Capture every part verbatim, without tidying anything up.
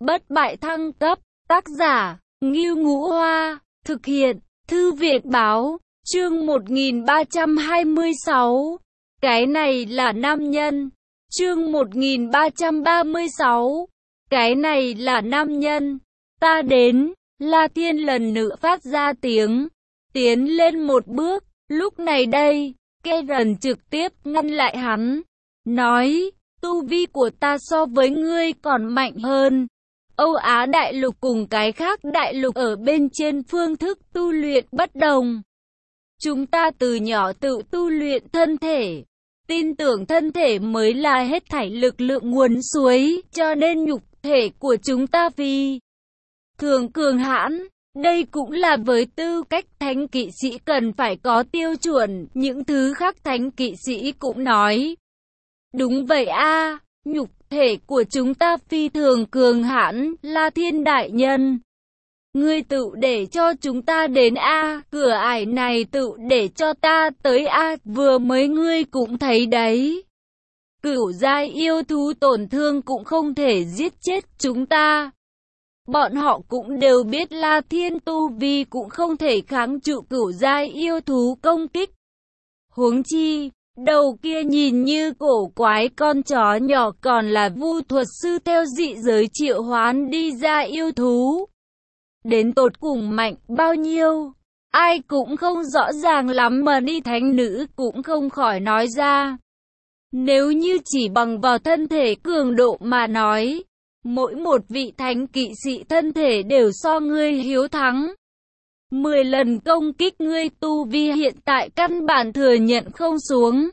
bất bại thăng cấp, tác giả, Ngưu Ngũ Hoa, thực hiện, Thư viện báo, chương một nghìn ba trăm hai mươi sáu, cái này là nam nhân, chương một nghìn ba trăm ba mươi sáu, cái này là nam nhân, ta đến, La Thiên lần nữa phát ra tiếng, tiến lên một bước, lúc này đây, Karen trực tiếp ngăn lại hắn, nói, tu vi của ta so với ngươi còn mạnh hơn. Âu Á đại lục cùng cái khác đại lục ở bên trên phương thức tu luyện bất đồng. Chúng ta từ nhỏ tự tu luyện thân thể, tin tưởng thân thể mới là hết thảy lực lượng nguồn suối, cho nên nhục thể của chúng ta vì thường cường hãn. Đây cũng là với tư cách thánh kỵ sĩ cần phải có tiêu chuẩn, những thứ khác thánh kỵ sĩ cũng nói. Đúng vậy a, nhục thể của chúng ta phi thường cường hãn, La Thiên đại nhân. Ngươi tự để cho chúng ta đến a, cửa ải này tự để cho ta tới a, vừa mới ngươi cũng thấy đấy. Cửu giai yêu thú tổn thương cũng không thể giết chết chúng ta. Bọn họ cũng đều biết La Thiên tu vi cũng không thể kháng trụ cửu giai yêu thú công kích. Huống chi, đầu kia nhìn như cổ quái con chó nhỏ còn là vu thuật sư theo dị giới triệu hoán đi ra yêu thú. Đến tột cùng mạnh bao nhiêu, ai cũng không rõ ràng lắm mà đi thánh nữ cũng không khỏi nói ra. Nếu như chỉ bằng vào thân thể cường độ mà nói, mỗi một vị thánh kỵ sĩ thân thể đều so ngươi hiếu thắng. Mười lần công kích ngươi tu vi hiện tại căn bản thừa nhận không xuống.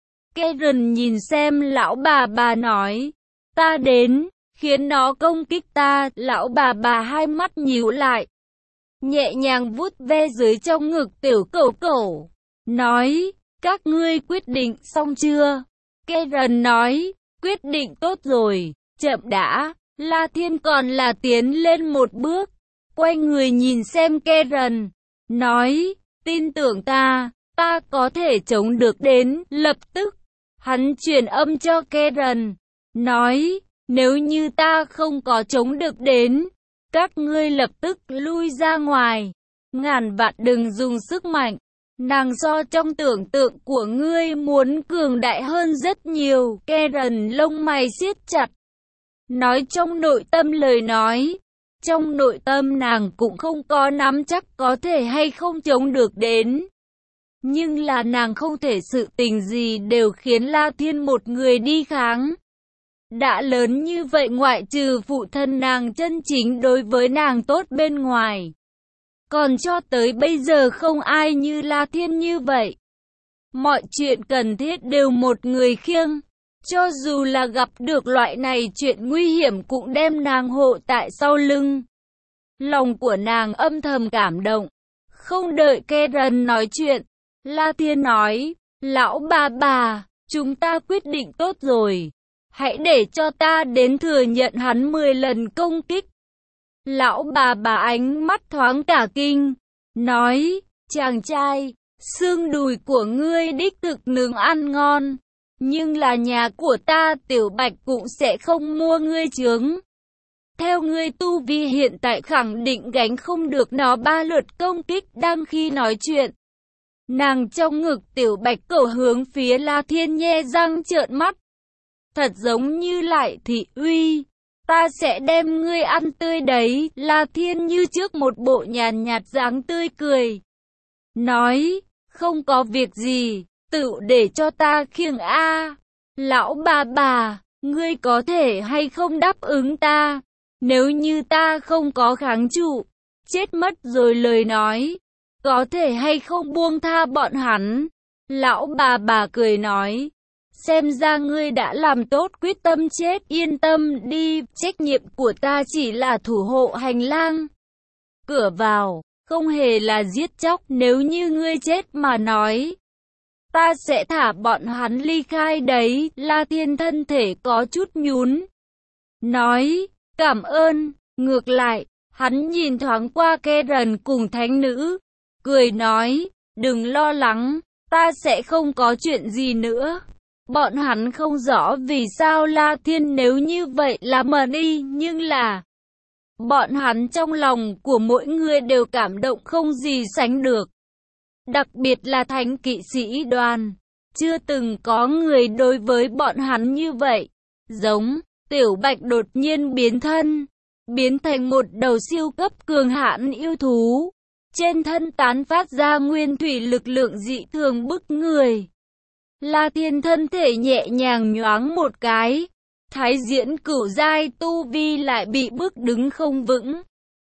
Karen nhìn xem lão bà bà nói, ta đến, khiến nó công kích ta, lão bà bà hai mắt nhíu lại. Nhẹ nhàng vuốt ve dưới trong ngực tiểu cẩu cẩu, nói, các ngươi quyết định xong chưa? Karen nói, quyết định tốt rồi, chậm đã, La Thiên còn là tiến lên một bước, quay người nhìn xem Karen, nói, tin tưởng ta, ta có thể chống được đến, lập tức, hắn truyền âm cho Karen, nói, nếu như ta không có chống được đến, các ngươi lập tức lui ra ngoài, ngàn vạn đừng dùng sức mạnh, nàng so trong tưởng tượng của ngươi muốn cường đại hơn rất nhiều, Karen lông mày siết chặt. Nói trong nội tâm lời nói, trong nội tâm nàng cũng không có nắm chắc có thể hay không chống được đến. Nhưng là nàng không thể sự tình gì đều khiến La Thiên một người đi kháng. Đã lớn như vậy ngoại trừ phụ thân nàng chân chính đối với nàng tốt bên ngoài. Còn cho tới bây giờ không ai như La Thiên như vậy. Mọi chuyện cần thiết đều một người khiêng. Cho dù là gặp được loại này chuyện nguy hiểm cũng đem nàng hộ tại sau lưng. Lòng của nàng âm thầm cảm động. Không đợi Karen nói chuyện, La Thiên nói, lão bà bà, chúng ta quyết định tốt rồi. Hãy để cho ta đến thừa nhận hắn mười lần công kích. Lão bà bà ánh mắt thoáng cả kinh, nói, chàng trai, xương đùi của ngươi đích thực nướng ăn ngon. Nhưng là nhà của ta Tiểu Bạch cũng sẽ không mua ngươi chướng. Theo ngươi tu vi hiện tại khẳng định gánh không được nó ba lượt công kích. Đang khi nói chuyện, nàng trong ngực Tiểu Bạch cẩu hướng phía La Thiên nhe răng trợn mắt. Thật giống như lại thị uy, ta sẽ đem ngươi ăn tươi đấy. La Thiên như trước một bộ nhàn nhạt dáng tươi cười, nói, không có việc gì. Tự để cho ta khiêng a. Lão bà bà, ngươi có thể hay không đáp ứng ta? Nếu như ta không có kháng trụ, chết mất rồi lời nói, có thể hay không buông tha bọn hắn? Lão bà bà cười nói, xem ra ngươi đã làm tốt quyết tâm chết, yên tâm đi, trách nhiệm của ta chỉ là thủ hộ hành lang. Cửa vào, không hề là giết chóc, nếu như ngươi chết mà nói. Ta sẽ thả bọn hắn ly khai đấy. La Thiên thân thể có chút nhún, nói, cảm ơn. Ngược lại, hắn nhìn thoáng qua Karen cùng thánh nữ, cười nói, đừng lo lắng, ta sẽ không có chuyện gì nữa. Bọn hắn không rõ vì sao La Thiên nếu như vậy là mà đi, nhưng là, bọn hắn trong lòng của mỗi người đều cảm động không gì sánh được. Đặc biệt là thánh kỵ sĩ đoàn, chưa từng có người đối với bọn hắn như vậy. Giống, Tiểu Bạch đột nhiên biến thân, biến thành một đầu siêu cấp cường hãn yêu thú. Trên thân tán phát ra nguyên thủy lực lượng dị thường bức người. La Thiên thân thể nhẹ nhàng nhoáng một cái, thái diễn cửu giai tu vi lại bị bước đứng không vững.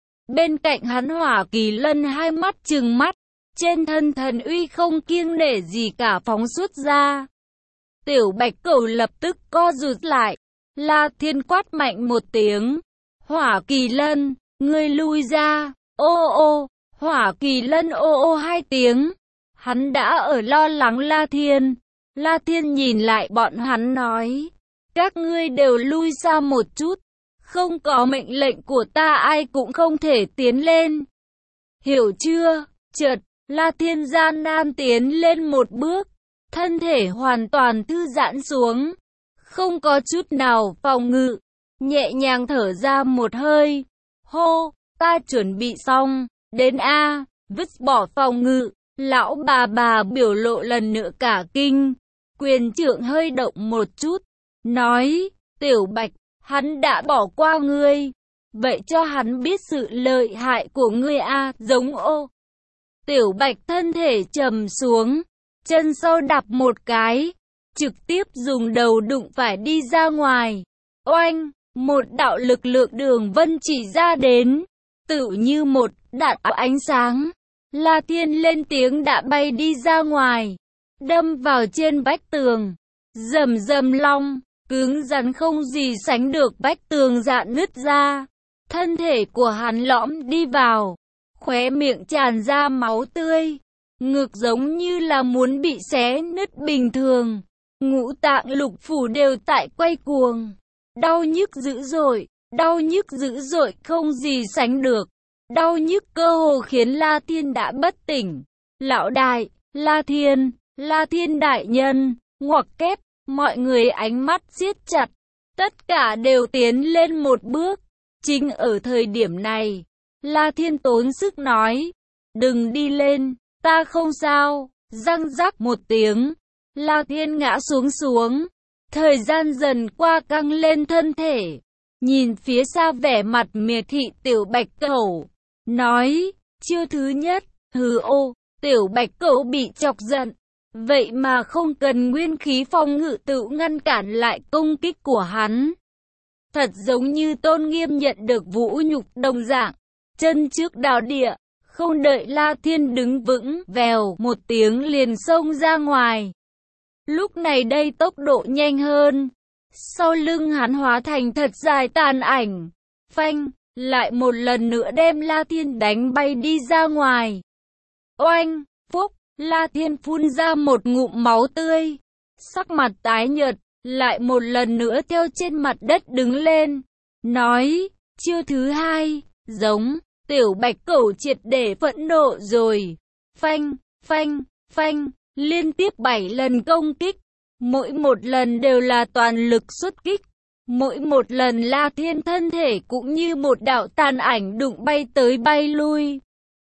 Bên cạnh hắn Hỏa Kỳ Lân hai mắt trừng mắt, trên thân thần uy không kiêng nể gì cả phóng xuất ra. Tiểu Bạch Cẩu lập tức co rụt lại, La Thiên quát mạnh một tiếng, Hỏa Kỳ Lân, ngươi lui ra, ô ô, Hỏa Kỳ Lân ô ô hai tiếng, hắn đã ở lo lắng La Thiên. La Thiên nhìn lại bọn hắn nói, các ngươi đều lui xa một chút, không có mệnh lệnh của ta ai cũng không thể tiến lên. Hiểu chưa? Chợt, La Thiên gian nan tiến lên một bước, thân thể hoàn toàn thư giãn xuống, không có chút nào phòng ngự, nhẹ nhàng thở ra một hơi. Hô, ta chuẩn bị xong, đến A, vứt bỏ phòng ngự. Lão bà bà biểu lộ lần nữa cả kinh, quyền trượng hơi động một chút, nói, Tiểu Bạch, hắn đã bỏ qua ngươi, vậy cho hắn biết sự lợi hại của ngươi a. Giống ô. Tiểu Bạch thân thể trầm xuống, chân sau đạp một cái, trực tiếp dùng đầu đụng phải đi ra ngoài. Oanh, một đạo lực lượng đường vân chỉ ra đến, tự như một đạn ánh sáng. La Thiên lên tiếng đã bay đi ra ngoài, đâm vào trên vách tường, rầm rầm long, cứng rắn không gì sánh được, vách tường dạn nứt ra, thân thể của hắn lõm đi vào, khóe miệng tràn ra máu tươi, ngực giống như là muốn bị xé nứt bình thường, ngũ tạng lục phủ đều tại quay cuồng, đau nhức dữ dội, đau nhức dữ dội không gì sánh được. Đau nhức cơ hồ khiến La Thiên đã bất tỉnh. Lão đại, La Thiên, La Thiên đại nhân, ngoặc kép, mọi người ánh mắt siết chặt, tất cả đều tiến lên một bước. Chính ở thời điểm này, La Thiên tốn sức nói, đừng đi lên, ta không sao. Răng rắc một tiếng, La Thiên ngã xuống xuống, thời gian dần qua căng lên thân thể, nhìn phía xa vẻ mặt miệt thị Tiểu Bạch Cẩu. Nói, chiêu thứ nhất, hừ ô, Tiểu Bạch Cẩu bị chọc giận, vậy mà không cần nguyên khí phòng ngự tự ngăn cản lại công kích của hắn. Thật giống như Tôn Nghiêm nhận được vũ nhục đồng dạng, chân trước đào địa, không đợi La Thiên đứng vững, vèo một tiếng liền xông ra ngoài. Lúc này đây tốc độ nhanh hơn, sau lưng hắn hóa thành thật dài tàn ảnh, phanh. Lại một lần nữa đem La Thiên đánh bay đi ra ngoài. Oanh, phúc, La Thiên phun ra một ngụm máu tươi. Sắc mặt tái nhợt, lại một lần nữa theo trên mặt đất đứng lên. Nói, chiêu thứ hai, giống, Tiểu Bạch Cẩu triệt để phẫn nộ rồi. Phanh, phanh, phanh, liên tiếp bảy lần công kích. Mỗi một lần đều là toàn lực xuất kích. Mỗi một lần La Thiên thân thể cũng như một đạo tàn ảnh đụng bay tới bay lui.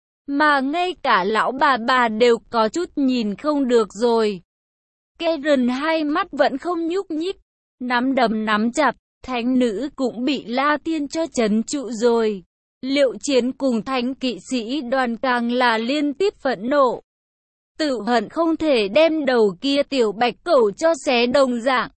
Mà ngay cả lão bà bà đều có chút nhìn không được rồi. Karen hai mắt vẫn không nhúc nhích, nắm đấm nắm chặt, thánh nữ cũng bị La Thiên cho trấn trụ rồi. Liệu Chiến cùng thánh kỵ sĩ đoàn càng là liên tiếp phẫn nộ. Tự hận không thể đem đầu kia Tiểu Bạch Cẩu cho xé đồng dạng.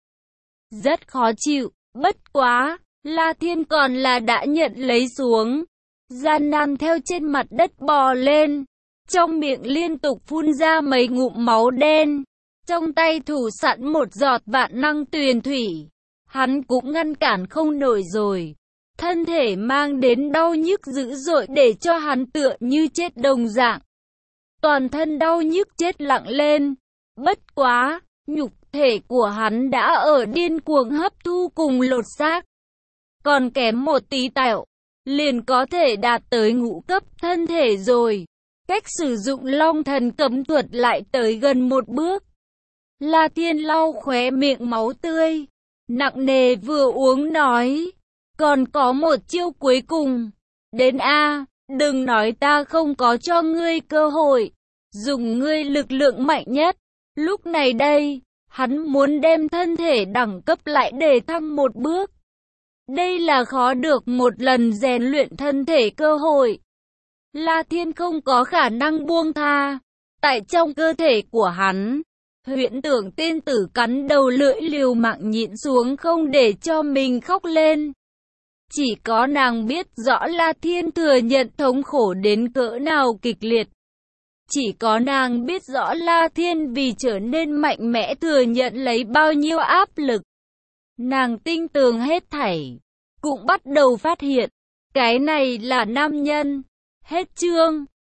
Rất khó chịu. Bất quá, La Thiên còn là đã nhận lấy xuống, gian nan theo trên mặt đất bò lên, trong miệng liên tục phun ra mấy ngụm máu đen, trong tay thủ sẵn một giọt vạn năng tuyền thủy, hắn cũng ngăn cản không nổi rồi, thân thể mang đến đau nhức dữ dội để cho hắn tựa như chết đồng dạng, toàn thân đau nhức chết lặng lên, bất quá, nhục thể của hắn đã ở điên cuồng hấp thu cùng lột xác. Còn kém một tí tẹo, liền có thể đạt tới ngũ cấp thân thể rồi. Cách sử dụng Long Thần cấm thuật lại tới gần một bước. La Thiên lau khóe miệng máu tươi, nặng nề vừa uống nói, Còn có một chiêu cuối cùng. Đến a, đừng nói ta không có cho ngươi cơ hội. Dùng ngươi lực lượng mạnh nhất. Lúc này đây, hắn muốn đem thân thể đẳng cấp lại để thăng một bước. Đây là khó được một lần rèn luyện thân thể cơ hội. La Thiên không có khả năng buông tha. Tại trong cơ thể của hắn, Huyễn Tưởng tiên tử cắn đầu lưỡi liều mạng nhịn xuống không để cho mình khóc lên. Chỉ có nàng biết rõ La Thiên thừa nhận thống khổ đến cỡ nào kịch liệt. Chỉ có nàng biết rõ La Thiên vì trở nên mạnh mẽ thừa nhận lấy bao nhiêu áp lực. Nàng tinh tường hết thảy, cũng bắt đầu phát hiện, cái này là nam nhân. Hết chương.